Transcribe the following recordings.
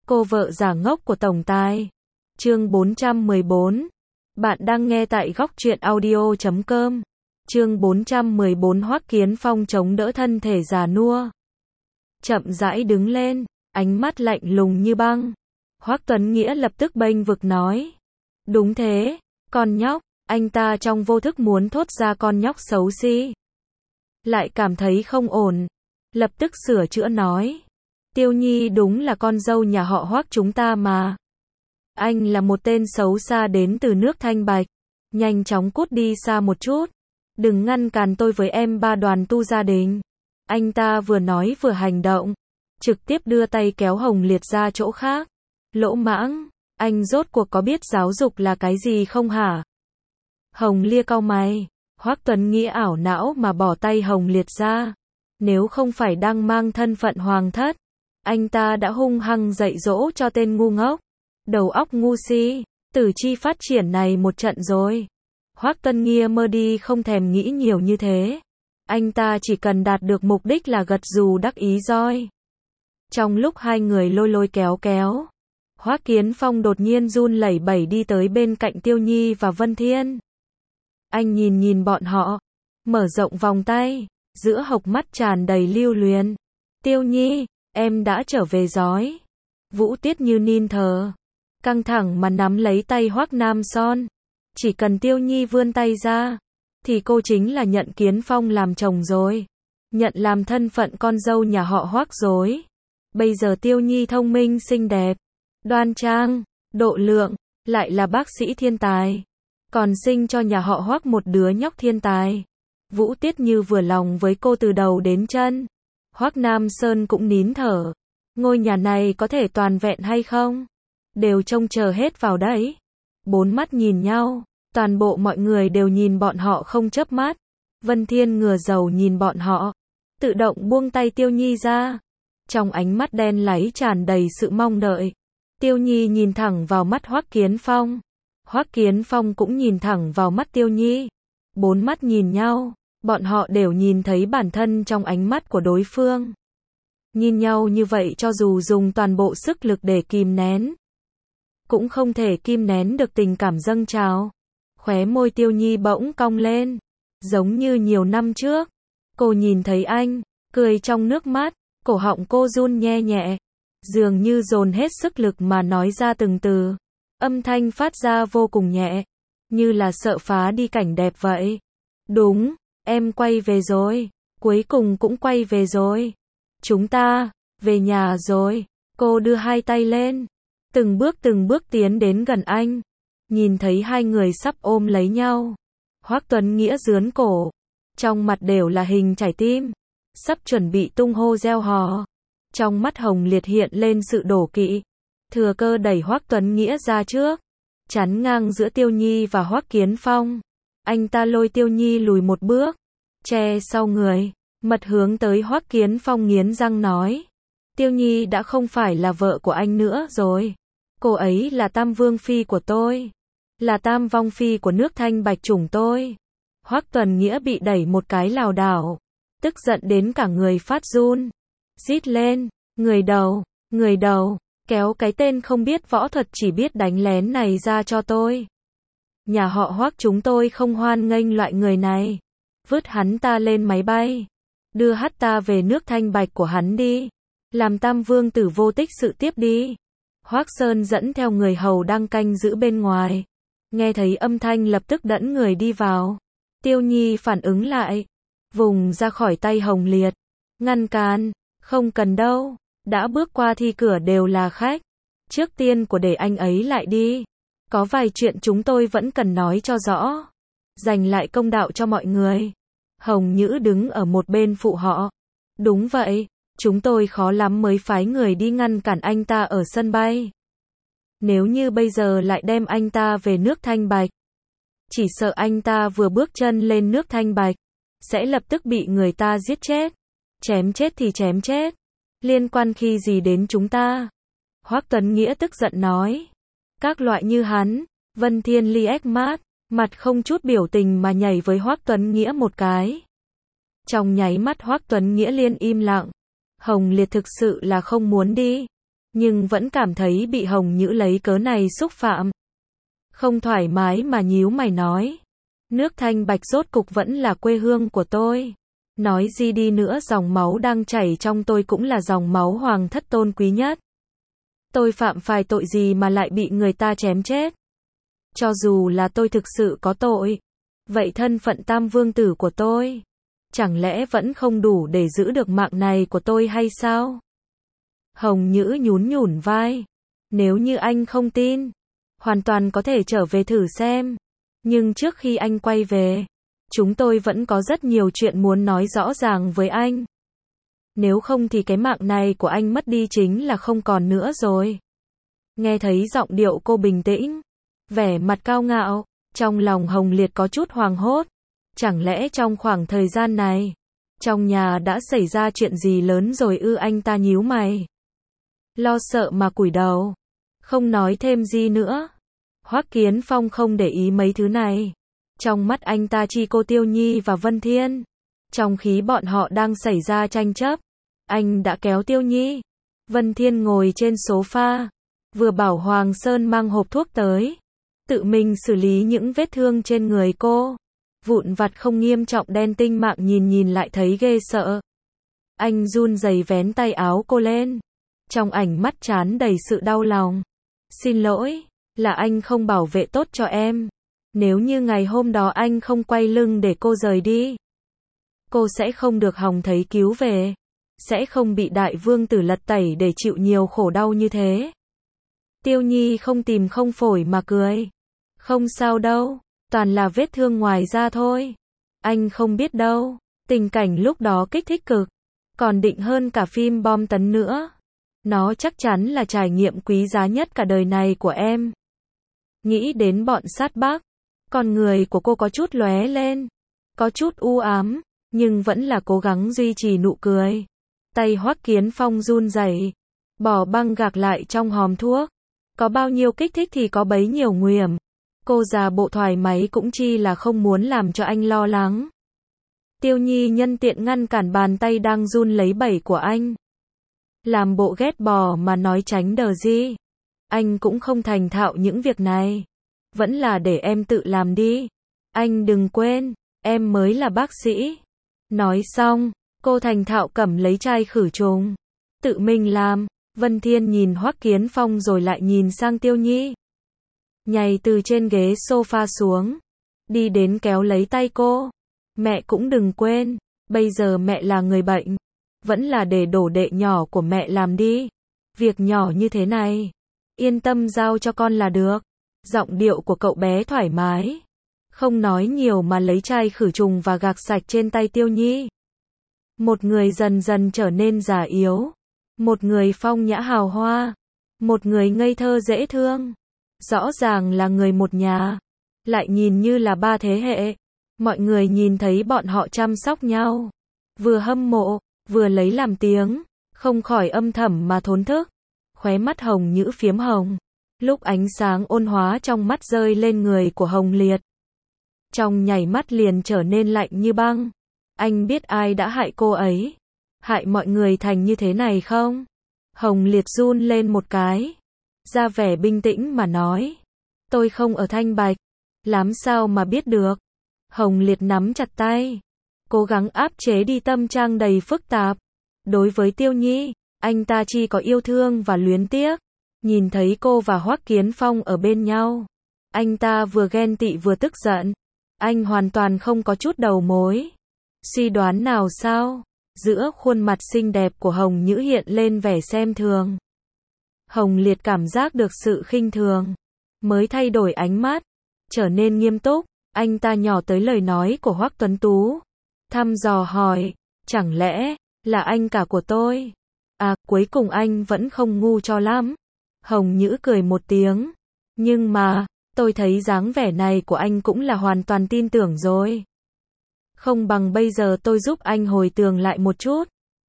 Cô vợ giả ngốc của tổng tài. Chương 414. Bạn đang nghe tại góc truyện audio.com. Chương 414 Hoắc Kiến Phong chống đỡ thân thể già nua. Chậm rãi đứng lên, ánh mắt lạnh lùng như băng. Hoắc Tuấn Nghĩa lập tức bênh vực nói. Đúng thế, con nhóc, anh ta trong vô thức muốn thốt ra con nhóc xấu xí. Lại cảm thấy không ổn, lập tức sửa chữa nói. Tiêu Nhi đúng là con dâu nhà họ Hoắc chúng ta mà. Anh là một tên xấu xa đến từ nước Thanh Bạch. Nhanh chóng cút đi xa một chút. Đừng ngăn cản tôi với em ba Đoàn Tu gia đình. Anh ta vừa nói vừa hành động. Trực tiếp đưa tay kéo Hồng Liệt ra chỗ khác. Lỗ mãng, anh rốt cuộc có biết giáo dục là cái gì không hả? Hồng Lia cau mày. Hoắc Tuấn Nghĩa ảo não mà bỏ tay Hồng Liệt ra. Nếu không phải đang mang thân phận hoàng thất, anh ta đã hung hăng dạy dỗ cho tên ngu ngốc, đầu óc ngu si, tử chi phát triển này một trận rồi. Hoắc Tuấn Nghĩa mơ đi không thèm nghĩ nhiều như thế. Anh ta chỉ cần đạt được mục đích là gật gù đắc ý rồi. Trong lúc hai người lôi lôi kéo kéo, Hoắc Kiến Phong đột nhiên run lẩy bẩy đi tới bên cạnh Tiêu Nhi và Vân Thiên. Anh nhìn bọn họ, mở rộng vòng tay, giữa hộc mắt tràn đầy lưu luyến. Tiêu Nhi, em đã trở về rồi. Vũ Tiết như nín thở, căng thẳng mà nắm lấy tay Hoắc Nam Son. Chỉ cần Tiêu Nhi vươn tay ra, thì cô chính là nhận Kiến Phong làm chồng rồi. Nhận làm thân phận con dâu nhà họ Hoắc rồi. Bây giờ Tiêu Nhi thông minh xinh đẹp, đoan trang, độ lượng, lại là bác sĩ thiên tài. Còn sinh cho nhà họ Hoắc một đứa nhóc thiên tài. Vũ Tiết Như vừa lòng với cô từ đầu đến chân. Hoắc Nam Sơn cũng nín thở. Ngôi nhà này có thể toàn vẹn hay không? Đều trông chờ hết vào đấy. Bốn mắt nhìn nhau, toàn bộ mọi người đều nhìn bọn họ không chớp mắt. Vân Thiên ngửa đầu nhìn bọn họ, tự động buông tay Tiêu Nhi ra. Trong ánh mắt đen láy tràn đầy sự mong đợi. Tiêu Nhi nhìn thẳng vào mắt Hoắc Kiến Phong. Hoắc Kiến Phong cũng nhìn thẳng vào mắt Tiêu Nhi. Bốn mắt nhìn nhau, bọn họ đều nhìn thấy bản thân trong ánh mắt của đối phương. Nhìn nhau như vậy cho dù dùng toàn bộ sức lực để kìm nén, cũng không thể kìm nén được tình cảm dâng trào. Khóe môi Tiêu Nhi bỗng cong lên, giống như nhiều năm trước. Cô nhìn thấy anh, cười trong nước mắt, cổ họng cô run nhẹ nhẹ, dường như dồn hết sức lực mà nói ra từng từ. Âm thanh phát ra vô cùng nhẹ, như là sợ phá đi cảnh đẹp vậy. Đúng, em quay về rồi, cuối cùng cũng quay về rồi. Chúng ta, về nhà rồi. Cô đưa hai tay lên, từng bước tiến đến gần anh. Nhìn thấy hai người sắp ôm lấy nhau. Hoắc Tuấn Nghĩa rướn cổ, trong mặt đều là hình trái tim, sắp chuẩn bị tung hô reo hò. Trong mắt Hồng Liệt hiện lên sự đổ kỵ. Thừa cơ đẩy Hoắc Tuấn Nghĩa ra trước, chắn ngang giữa Tiêu Nhi và Hoắc Kiến Phong. Anh ta lôi Tiêu Nhi lùi một bước, che sau người, mật hướng tới Hoắc Kiến Phong nghiến răng nói. Tiêu Nhi đã không phải là vợ của anh nữa rồi. Cô ấy là Tam Vương Phi của tôi, là Tam Vong Phi của nước Thanh Bạch chủng tôi. Hoắc Tuấn Nghĩa bị đẩy một cái lảo đảo, tức giận đến cả người phát run. Rít lên, người đầu. Kéo cái tên không biết võ thuật chỉ biết đánh lén này ra cho tôi. Nhà họ Hoắc chúng tôi không hoan nghênh loại người này. Vứt hắn ta lên máy bay. Đưa hắn ta về nước Thanh Bạch của hắn đi. Làm Tam Vương tử vô tích sự tiếp đi. Hoắc Sơn dẫn theo người hầu đang canh giữ bên ngoài. Nghe thấy âm thanh lập tức đẫn người đi vào. Tiêu Nhi phản ứng lại, vùng ra khỏi tay Hồng Liệt. Ngăn cản, không cần đâu. Đã bước qua thì cửa đều là khách. Trước tiên của để anh ấy lại đi. Có vài chuyện chúng tôi vẫn cần nói cho rõ. Dành lại công đạo cho mọi người. Hồng Nhữ đứng ở một bên phụ họ. Đúng vậy, chúng tôi khó lắm mới phái người đi ngăn cản anh ta ở sân bay. Nếu như bây giờ lại đem anh ta về nước Thanh Bạch, chỉ sợ anh ta vừa bước chân lên nước Thanh Bạch, sẽ lập tức bị người ta giết chết. Chém chết thì chém chết. Liên quan khi gì đến chúng ta? Hoắc Tuấn Nghĩa tức giận nói. Các loại như hắn. Vân Thiên liếc mắt, mặt không chút biểu tình mà nhảy với Hoắc Tuấn Nghĩa một cái. Trong nháy mắt Hoắc Tuấn Nghĩa liên im lặng. Hồng Liệt thực sự là không muốn đi. nhưng vẫn cảm thấy bị Hồng Nhữ lấy cớ này xúc phạm. Không thoải mái mà nhíu mày nói. Nước Thanh Bạch rốt cục vẫn là quê hương của tôi. Nói gì đi nữa, dòng máu đang chảy trong tôi cũng là dòng máu hoàng thất tôn quý nhất. Tôi phạm phải tội gì mà lại bị người ta chém chết? Cho dù là tôi thực sự có tội, vậy thân phận tam vương tử của tôi, chẳng lẽ vẫn không đủ để giữ được mạng này của tôi hay sao? Hồng Nhữ nhún nhủn vai. Nếu như anh không tin, hoàn toàn có thể trở về thử xem. Nhưng trước khi anh quay về, chúng tôi vẫn có rất nhiều chuyện muốn nói rõ ràng với anh. Nếu không thì cái mạng này của anh mất đi chính là không còn nữa rồi. Nghe thấy giọng điệu cô bình tĩnh, vẻ mặt cao ngạo, trong lòng Hồng Liệt có chút hoảng hốt. Chẳng lẽ trong khoảng thời gian này, trong nhà đã xảy ra chuyện gì lớn rồi ư? Anh ta nhíu mày, lo sợ mà cúi đầu, không nói thêm gì nữa. Hoắc Kiến Phong không để ý mấy thứ này. Trong mắt anh ta chỉ cô Tiêu Nhi và Vân Thiên. Trong khi bọn họ đang xảy ra tranh chấp, anh đã kéo Tiêu Nhi, Vân Thiên ngồi trên sofa, vừa bảo Hoàng Sơn mang hộp thuốc tới, tự mình xử lý những vết thương trên người cô. Vụn vặt không nghiêm trọng đen tinh mạng nhìn lại thấy ghê sợ. Anh run rẩy vén tay áo cô lên, trong ánh mắt tràn đầy sự đau lòng. Xin lỗi, là anh không bảo vệ tốt cho em. Nếu như ngày hôm đó anh không quay lưng để cô rời đi, cô sẽ không được Hồng thấy cứu về, sẽ không bị đại vương tử lật tẩy để chịu nhiều khổ đau như thế. Tiêu Nhi không tìm không phổi mà cười. Không sao đâu, toàn là vết thương ngoài da thôi. Anh không biết đâu, tình cảnh lúc đó kích thích cực, còn định hơn cả phim bom tấn nữa. Nó chắc chắn là trải nghiệm quý giá nhất cả đời này của em. Nghĩ đến bọn sát bác, con người của cô có chút lóe lên, có chút u ám, nhưng vẫn là cố gắng duy trì nụ cười. Tay Hoắc Kiến Phong run rẩy, bỏ băng gạc lại trong hòm thuốc. Có bao nhiêu kích thích thì có bấy nhiêu nguy hiểm. Cô già bộ thoải mái cũng chi là không muốn làm cho anh lo lắng. Tiêu Nhi nhân tiện ngăn cản bàn tay đang run lấy bẩy của anh. Làm bộ ghét bỏ mà nói tránh đờ gì. Anh cũng không thành thạo những việc này. Vẫn là để em tự làm đi. Anh đừng quên, em mới là bác sĩ. Nói xong, cô thành thạo cầm lấy chai khử trùng, tự mình làm. Vân Thiên nhìn Hoắc Kiến Phong rồi lại nhìn sang Tiêu Nhi. Nhảy từ trên ghế sofa xuống, đi đến kéo lấy tay cô. Mẹ cũng đừng quên, bây giờ mẹ là người bệnh, vẫn là để đổ đệ nhỏ của mẹ làm đi. Việc nhỏ như thế này, yên tâm giao cho con là được. Giọng điệu của cậu bé thoải mái, không nói nhiều mà lấy chai khử trùng và gạc sạch trên tay Tiêu Nhi. Một người dần dần trở nên già yếu, một người phong nhã hào hoa, một người ngây thơ dễ thương. Rõ ràng là người một nhà, lại nhìn như là ba thế hệ. Mọi người nhìn thấy bọn họ chăm sóc nhau, vừa hâm mộ, vừa lấy làm tiếng, không khỏi âm thầm mà thốn thức. Khóe mắt Hồng Nhữ phiếm hồng, lúc ánh sáng ôn hóa trong mắt rơi lên người của Hồng Liệt, trong nhảy mắt liền trở nên lạnh như băng. Anh biết ai đã hại cô ấy, hại mọi người thành như thế này không? Hồng Liệt run lên một cái, ra vẻ bình tĩnh mà nói. Tôi không ở Thanh Bạch, làm sao mà biết được? Hồng Liệt nắm chặt tay, cố gắng áp chế đi tâm trạng đầy phức tạp. Đối với Tiêu Nhi, anh ta chỉ có yêu thương và luyến tiếc. Nhìn thấy cô và Hoắc Kiến Phong ở bên nhau, anh ta vừa ghen tị vừa tức giận. Anh hoàn toàn không có chút đầu mối suy đoán nào sao? Giữa khuôn mặt xinh đẹp của Hồng Nhữ hiện lên vẻ xem thường. Hồng Liệt cảm giác được sự khinh thường, mới thay đổi ánh mắt, trở nên nghiêm túc. Anh ta nhỏ tới lời nói của Hoắc Tuấn Tú, thăm dò hỏi, chẳng lẽ là anh cả của tôi? À, cuối cùng anh vẫn không ngu cho lắm. Hồng Nhữ cười một tiếng, nhưng mà, tôi thấy dáng vẻ này của anh cũng là hoàn toàn tin tưởng rồi. Không bằng bây giờ tôi giúp anh hồi tưởng lại một chút.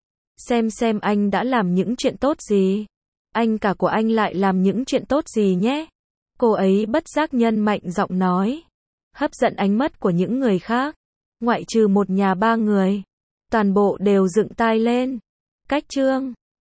Xem anh đã làm những chuyện tốt gì. Anh cả của anh lại làm những chuyện tốt gì nhé. Cô ấy bất giác nhân mạnh giọng nói, hấp dẫn ánh mắt của những người khác. Ngoại trừ một nhà ba người, toàn bộ đều dựng tai lên. Cách chương